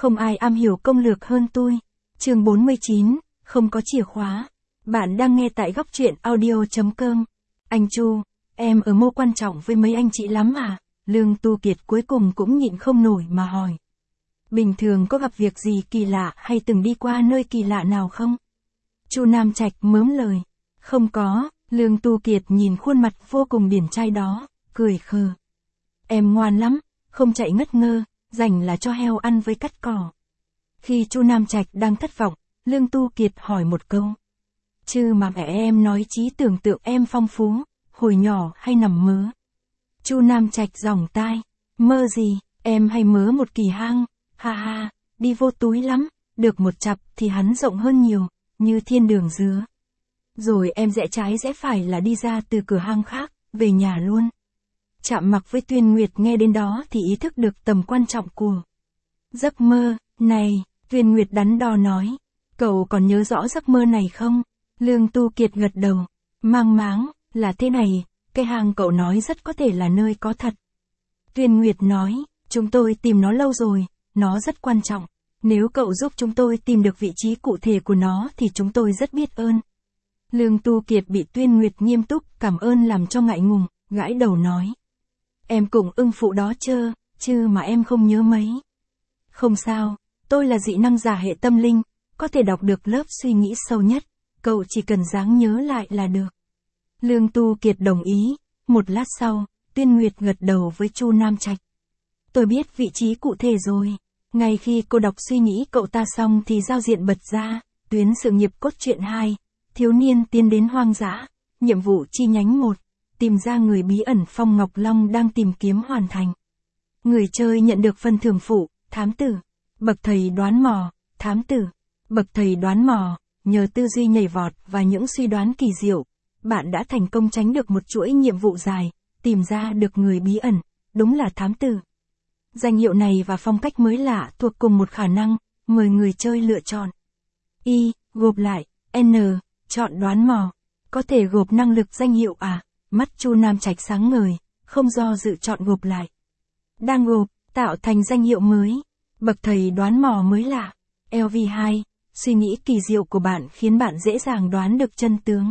Không ai am hiểu công lược hơn tôi. Chương 49, không có chìa khóa. Bạn đang nghe tại góc truyện audio.com. Anh Chu, em ở mô quan trọng với mấy anh chị lắm à? Lương Tu Kiệt cuối cùng cũng nhịn không nổi mà hỏi. Bình thường có gặp việc gì kỳ lạ hay từng đi qua nơi kỳ lạ nào không? Chu Nam Trạch mớm lời. Không có. Lương Tu Kiệt nhìn khuôn mặt vô cùng điển trai đó, cười khờ. Em ngoan lắm, không chạy ngất ngơ, rảnh là cho heo ăn với cắt cỏ. Khi Chu Nam Trạch đang thất vọng, Lương Tu Kiệt hỏi một câu. Chứ mà mẹ em nói trí tưởng tượng em phong phú, hồi nhỏ hay nằm mơ. Chu Nam Trạch giỏng tai. Mơ gì, em hay mơ một kỳ hang, ha ha, đi vô túi lắm, được một chặp thì hắn rộng hơn nhiều, như thiên đường dứa. Rồi em rẽ trái rẽ phải là đi ra từ cửa hang khác, về nhà luôn. Chạm mặt với Tuyên Nguyệt nghe đến đó thì ý thức được tầm quan trọng của giấc mơ. Này, Tuyên Nguyệt đắn đo nói, cậu còn nhớ rõ giấc mơ này không? Lương Tu Kiệt gật đầu, mang máng, là thế này, cái hang cậu nói rất có thể là nơi có thật. Tuyên Nguyệt nói, chúng tôi tìm nó lâu rồi, nó rất quan trọng. Nếu cậu giúp chúng tôi tìm được vị trí cụ thể của nó thì chúng tôi rất biết ơn. Lương Tu Kiệt bị Tuyên Nguyệt nghiêm túc cảm ơn làm cho ngại ngùng, gãi đầu nói. Em cũng ưng phụ đó chứ mà em không nhớ mấy. Không sao, tôi là dị năng giả hệ tâm linh, có thể đọc được lớp suy nghĩ sâu nhất, cậu chỉ cần dáng nhớ lại là được. Lương Tu Kiệt đồng ý, một lát sau, Tuyên Nguyệt gật đầu với Chu Nam Trạch. Tôi biết vị trí cụ thể rồi. Ngay khi cô đọc suy nghĩ cậu ta xong thì giao diện bật ra, tuyến sự nghiệp cốt truyện 2, thiếu niên tiến đến hoang dã, nhiệm vụ chi nhánh 1, tìm ra người bí ẩn Phong Ngọc Long đang tìm kiếm hoàn thành. Người chơi nhận được phần thưởng phụ, thám tử, bậc thầy đoán mò, thám tử, bậc thầy đoán mò, nhờ tư duy nhảy vọt và những suy đoán kỳ diệu, bạn đã thành công tránh được một chuỗi nhiệm vụ dài, tìm ra được người bí ẩn, đúng là thám tử. Danh hiệu này và phong cách mới lạ thuộc cùng một khả năng, mời người chơi lựa chọn. Y, gộp lại, N, chọn đoán mò. Có thể gộp năng lực danh hiệu à? Mắt Chu Nam Trạch sáng ngời, không do dự chọn gộp lại. Đang gộp, tạo thành danh hiệu mới. Bậc thầy đoán mò mới lạ. LV2, suy nghĩ kỳ diệu của bạn khiến bạn dễ dàng đoán được chân tướng.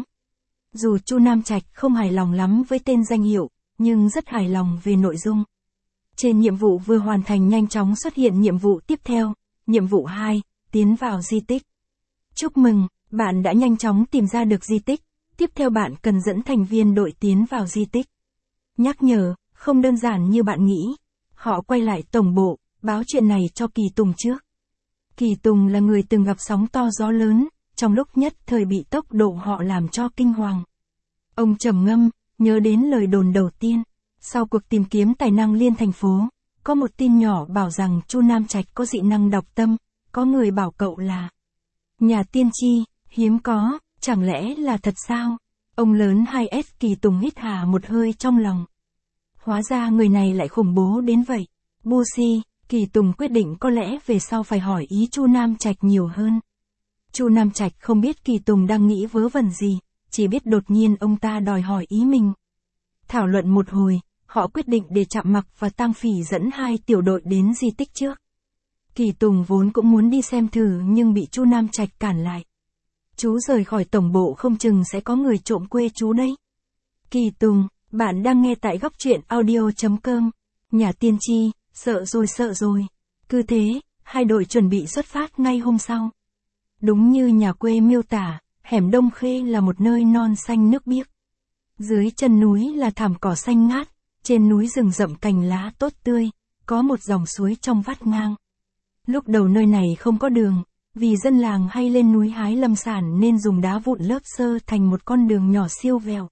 Dù Chu Nam Trạch không hài lòng lắm với tên danh hiệu, nhưng rất hài lòng về nội dung. Trên nhiệm vụ vừa hoàn thành nhanh chóng xuất hiện nhiệm vụ tiếp theo, nhiệm vụ 2, tiến vào di tích. Chúc mừng, bạn đã nhanh chóng tìm ra được di tích, tiếp theo bạn cần dẫn thành viên đội tiến vào di tích. Nhắc nhở, không đơn giản như bạn nghĩ. Họ quay lại tổng bộ, báo chuyện này cho Kỳ Tùng trước. Kỳ Tùng là người từng gặp sóng to gió lớn, trong lúc nhất thời bị tốc độ họ làm cho kinh hoàng. Ông trầm ngâm, nhớ đến lời đồn đầu tiên. Sau cuộc tìm kiếm tài năng liên thành phố, có một tin nhỏ bảo rằng Chu Nam Trạch có dị năng đọc tâm, có người bảo cậu là nhà tiên tri, hiếm có, chẳng lẽ là thật sao? Ông lớn 2S Kỳ Tùng hít hà một hơi trong lòng. Hóa ra người này lại khủng bố đến vậy. Bu si, Kỳ Tùng quyết định có lẽ về sau phải hỏi ý Chu Nam Trạch nhiều hơn. Chu Nam Trạch không biết Kỳ Tùng đang nghĩ vớ vẩn gì, chỉ biết đột nhiên ông ta đòi hỏi ý mình. Thảo luận một hồi, họ quyết định để Trạm Mặc và Tang Phỉ dẫn 2 tiểu đội đến di tích trước. Kỳ Tùng vốn cũng muốn đi xem thử nhưng bị Chu Nam Trạch cản lại. Chú rời khỏi tổng bộ không chừng sẽ có người trộm quê chú đấy. Kỳ Tùng, bạn đang nghe tại góc truyện audio.com. Nhà tiên tri, sợ rồi. Cứ thế, 2 đội chuẩn bị xuất phát ngay hôm sau. Đúng như nhà quê miêu tả, hẻm Đông Khê là một nơi non xanh nước biếc. Dưới chân núi là thảm cỏ xanh ngát, trên núi rừng rậm cành lá tốt tươi, có một dòng suối trong vắt ngang. Lúc đầu nơi này không có đường, vì dân làng hay lên núi hái lâm sản nên dùng đá vụn lớp sơ thành một con đường nhỏ siêu vẹo.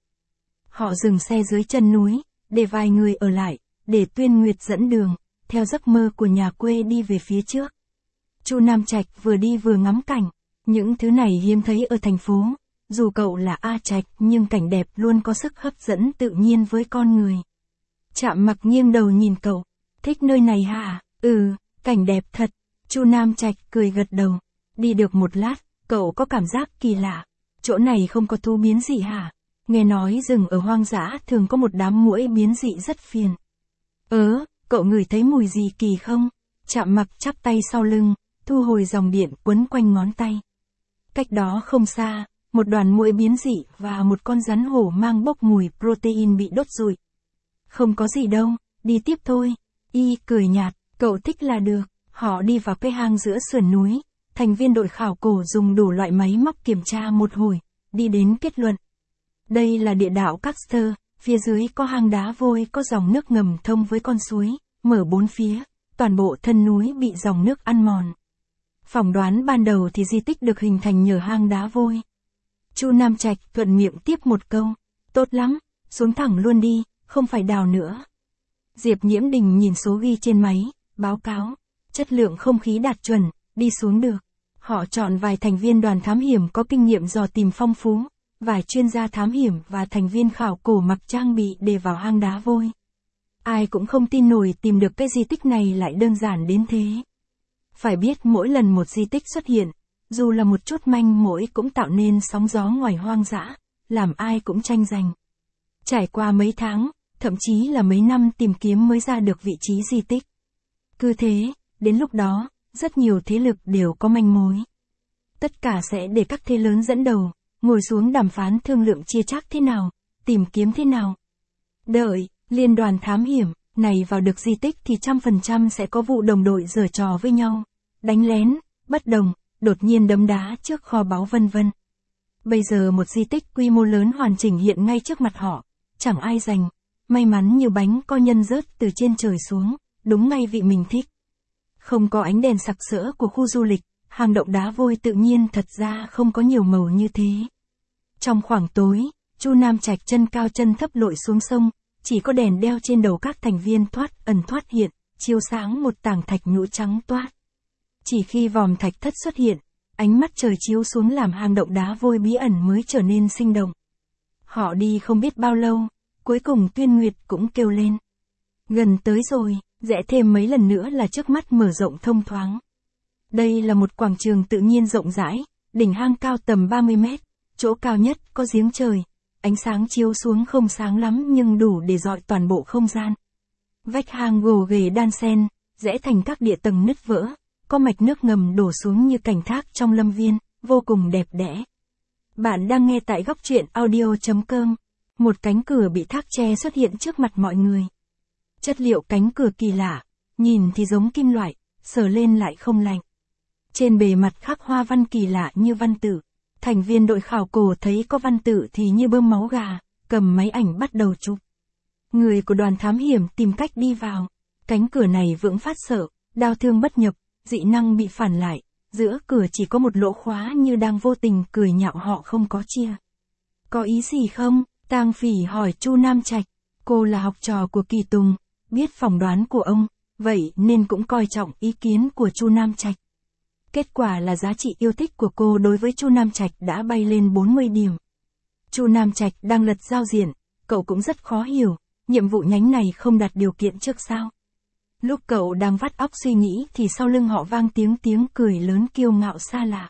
Họ dừng xe dưới chân núi, để vài người ở lại, để Tuyên Nguyệt dẫn đường, theo giấc mơ của nhà quê đi về phía trước. Chu Nam Trạch vừa đi vừa ngắm cảnh, những thứ này hiếm thấy ở thành phố. Dù cậu là A Trạch nhưng cảnh đẹp luôn có sức hấp dẫn tự nhiên với con người. Trạm Mặc nghiêng đầu nhìn cậu. Thích nơi này hả? Ừ, cảnh đẹp thật. Chu Nam Trạch cười gật đầu. Đi được một lát, cậu có cảm giác kỳ lạ. Chỗ này không có thú biến gì hả? Nghe nói rừng ở hoang dã thường có một đám muỗi biến dị rất phiền. Cậu ngửi thấy mùi gì kỳ không? Chạm Mặc chắp tay sau lưng, thu hồi dòng điện quấn quanh ngón tay. Cách đó không xa, một đoàn muỗi biến dị và một con rắn hổ mang bốc mùi protein bị đốt rụi. Không có gì đâu, đi tiếp thôi. Y cười nhạt, cậu thích là được. Họ đi vào cái hang giữa sườn núi. Thành viên đội khảo cổ dùng đủ loại máy móc kiểm tra một hồi, đi đến kết luận. Đây là địa đạo Caster, phía dưới có hang đá vôi có dòng nước ngầm thông với con suối, mở bốn phía, toàn bộ thân núi bị dòng nước ăn mòn. Phỏng đoán ban đầu thì di tích được hình thành nhờ hang đá vôi. Chu Nam Trạch thuận miệng tiếp một câu, tốt lắm, xuống thẳng luôn đi, không phải đào nữa. Diệp Nhiễm Đình nhìn số ghi trên máy, báo cáo, chất lượng không khí đạt chuẩn, đi xuống được. Họ chọn vài thành viên đoàn thám hiểm có kinh nghiệm dò tìm phong phú, vài chuyên gia thám hiểm và thành viên khảo cổ mặc trang bị để vào hang đá vôi. Ai cũng không tin nổi tìm được cái di tích này lại đơn giản đến thế. Phải biết mỗi lần một di tích xuất hiện, dù là một chút manh mối cũng tạo nên sóng gió ngoài hoang dã, làm ai cũng tranh giành. Trải qua mấy tháng, thậm chí là mấy năm tìm kiếm mới ra được vị trí di tích. Cứ thế, đến lúc đó, rất nhiều thế lực đều có manh mối. Tất cả sẽ để các thế lớn dẫn đầu, ngồi xuống đàm phán thương lượng chia chác thế nào, tìm kiếm thế nào. Đợi, liên đoàn thám hiểm này vào được di tích thì 100% sẽ có vụ đồng đội giở trò với nhau, đánh lén, bất đồng, đột nhiên đấm đá trước kho báu vân vân. Bây giờ một di tích quy mô lớn hoàn chỉnh hiện ngay trước mặt họ, chẳng ai giành, may mắn như bánh co nhân rớt từ trên trời xuống, đúng ngay vị mình thích. Không có ánh đèn sặc sỡ của khu du lịch, hang động đá vôi tự nhiên thật ra không có nhiều màu như thế. Trong khoảng tối, Chu Nam Trạch chân cao chân thấp lội xuống sông, chỉ có đèn đeo trên đầu các thành viên thoát ẩn thoát hiện, chiếu sáng một tảng thạch nhũ trắng toát. Chỉ khi vòm thạch thất xuất hiện, ánh mắt trời chiếu xuống làm hang động đá vôi bí ẩn mới trở nên sinh động. Họ đi không biết bao lâu, cuối cùng Tuyên Nguyệt cũng kêu lên. Gần tới rồi, rẽ thêm mấy lần nữa là trước mắt mở rộng thông thoáng. Đây là một quảng trường tự nhiên rộng rãi, đỉnh hang cao tầm 30 mét, chỗ cao nhất có giếng trời, ánh sáng chiếu xuống không sáng lắm nhưng đủ để rọi toàn bộ không gian. Vách hang gồ ghề đan xen, rẽ thành các địa tầng nứt vỡ, có mạch nước ngầm đổ xuống như cảnh thác trong lâm viên, vô cùng đẹp đẽ. Bạn đang nghe tại góc truyện audio.com. Một cánh cửa bị thác tre xuất hiện trước mặt mọi người. Chất liệu cánh cửa kỳ lạ, nhìn thì giống kim loại, sờ lên lại không lạnh. Trên bề mặt khắc hoa văn kỳ lạ như văn tự. Thành viên đội khảo cổ thấy có văn tự thì như bơm máu gà, cầm máy ảnh bắt đầu chụp. Người của đoàn thám hiểm tìm cách đi vào. Cánh cửa này vững phát sợ, đao thương bất nhập, dị năng bị phản lại. Giữa cửa chỉ có một lỗ khóa như đang vô tình cười nhạo họ không có chia. Có ý gì không? Tang Phỉ hỏi Chu Nam Trạch. Cô là học trò của Kỳ Tùng, biết phỏng đoán của ông, vậy nên cũng coi trọng ý kiến của Chu Nam Trạch. Kết quả là giá trị yêu thích của cô đối với Chu Nam Trạch đã bay lên 40 điểm. Chu Nam Trạch đang lật giao diện, cậu cũng rất khó hiểu, nhiệm vụ nhánh này không đặt điều kiện trước sao. Lúc cậu đang vắt óc suy nghĩ thì sau lưng họ vang tiếng cười lớn kiêu ngạo xa lạ.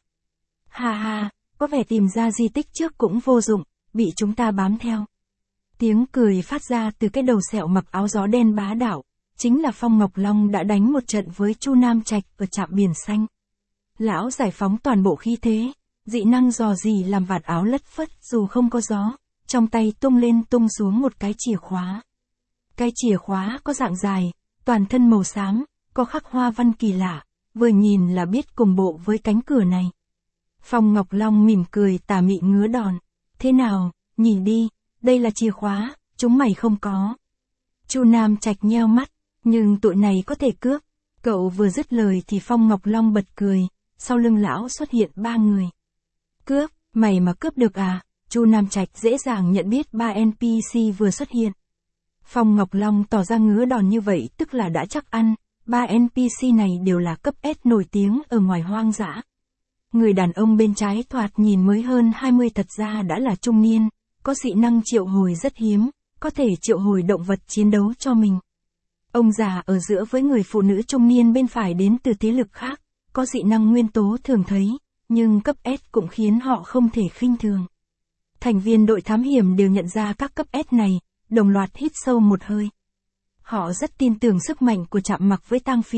Ha ha, có vẻ tìm ra di tích trước cũng vô dụng, bị chúng ta bám theo. Tiếng cười phát ra từ cái đầu sẹo mặc áo gió đen bá đạo, chính là Phong Ngọc Long đã đánh một trận với Chu Nam Trạch ở trạm biển xanh. Lão giải phóng toàn bộ khí thế, dị năng dò dỉ làm vạt áo lất phất dù không có gió, trong tay tung lên tung xuống một cái chìa khóa. Cái chìa khóa có dạng dài, toàn thân màu xám, có khắc hoa văn kỳ lạ, vừa nhìn là biết cùng bộ với cánh cửa này. Phong Ngọc Long mỉm cười tà mị ngứa đòn. Thế nào, nhìn đi, đây là chìa khóa, chúng mày không có. Chu Nam Trạch nheo mắt, nhưng tụi này có thể cướp. Cậu vừa dứt lời thì Phong Ngọc Long bật cười, sau lưng lão xuất hiện 3 người. Cướp, mày mà cướp được à? Chu Nam Trạch dễ dàng nhận biết 3 NPC vừa xuất hiện. Phong Ngọc Long tỏ ra ngứa đòn như vậy tức là đã chắc ăn, 3 NPC này đều là cấp S nổi tiếng ở ngoài hoang dã. Người đàn ông bên trái thoạt nhìn mới hơn 20 thật ra đã là trung niên, có dị năng triệu hồi rất hiếm, có thể triệu hồi động vật chiến đấu cho mình. Ông già ở giữa với người phụ nữ trung niên bên phải đến từ thế lực khác, có dị năng nguyên tố thường thấy, nhưng cấp S cũng khiến họ không thể khinh thường. Thành viên đội thám hiểm đều nhận ra các cấp S này, đồng loạt hít sâu một hơi. Họ rất tin tưởng sức mạnh của Trạm Mặc với Tang Phỉ,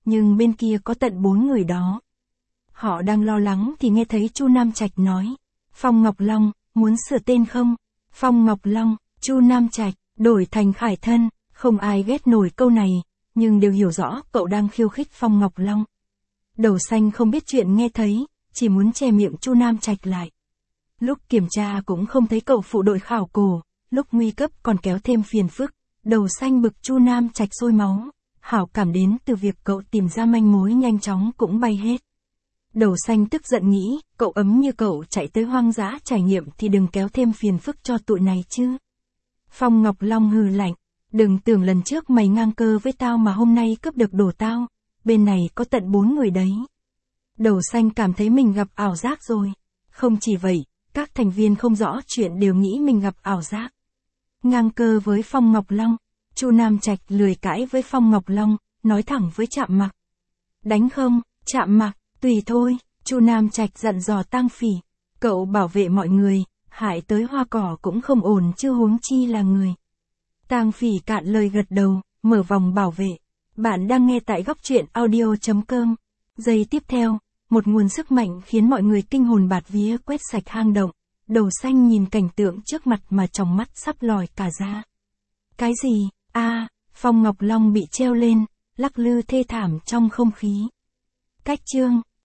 nhưng bên kia có tận 4 người đó. Họ đang lo lắng thì nghe thấy Chu Nam Trạch nói. Phong Ngọc Long, muốn sửa tên không? Phong Ngọc Long, Chu Nam Trạch, đổi thành Khải Thân, không ai ghét nổi câu này, nhưng đều hiểu rõ cậu đang khiêu khích Phong Ngọc Long. Đầu xanh không biết chuyện nghe thấy, chỉ muốn che miệng Chu Nam Trạch lại. Lúc kiểm tra cũng không thấy cậu phụ đội khảo cổ, lúc nguy cấp còn kéo thêm phiền phức, đầu xanh bực Chu Nam Trạch sôi máu, hảo cảm đến từ việc cậu tìm ra manh mối nhanh chóng cũng bay hết. Đầu xanh tức giận nghĩ, cậu ấm như cậu chạy tới hoang dã trải nghiệm thì đừng kéo thêm phiền phức cho tụi này chứ. Phong Ngọc Long hừ lạnh, đừng tưởng lần trước mày ngang cơ với tao mà hôm nay cướp được đồ tao, bên này có tận 4 người đấy. Đầu xanh cảm thấy mình gặp ảo giác rồi. Không chỉ vậy, các thành viên không rõ chuyện đều nghĩ mình gặp ảo giác. Ngang cơ với Phong Ngọc Long, Chu Nam Trạch lười cãi với Phong Ngọc Long, nói thẳng với Trạm Mặc. Đánh không, Trạm Mặc, tùy thôi, Chu Nam Trạch dặn dò Tang Phỉ, cậu bảo vệ mọi người, hại tới hoa cỏ cũng không ổn chứ huống chi là người. Tang Phỉ cạn lời gật đầu, mở vòng bảo vệ. Bạn đang nghe tại góc truyện audio.com. Giây tiếp theo, một nguồn sức mạnh khiến mọi người kinh hồn bạt vía quét sạch hang động. Đầu xanh nhìn cảnh tượng trước mặt mà trong mắt sắp lòi cả ra. Cái gì? Phong Ngọc Long bị treo lên, lắc lư thê thảm trong không khí. Cách chương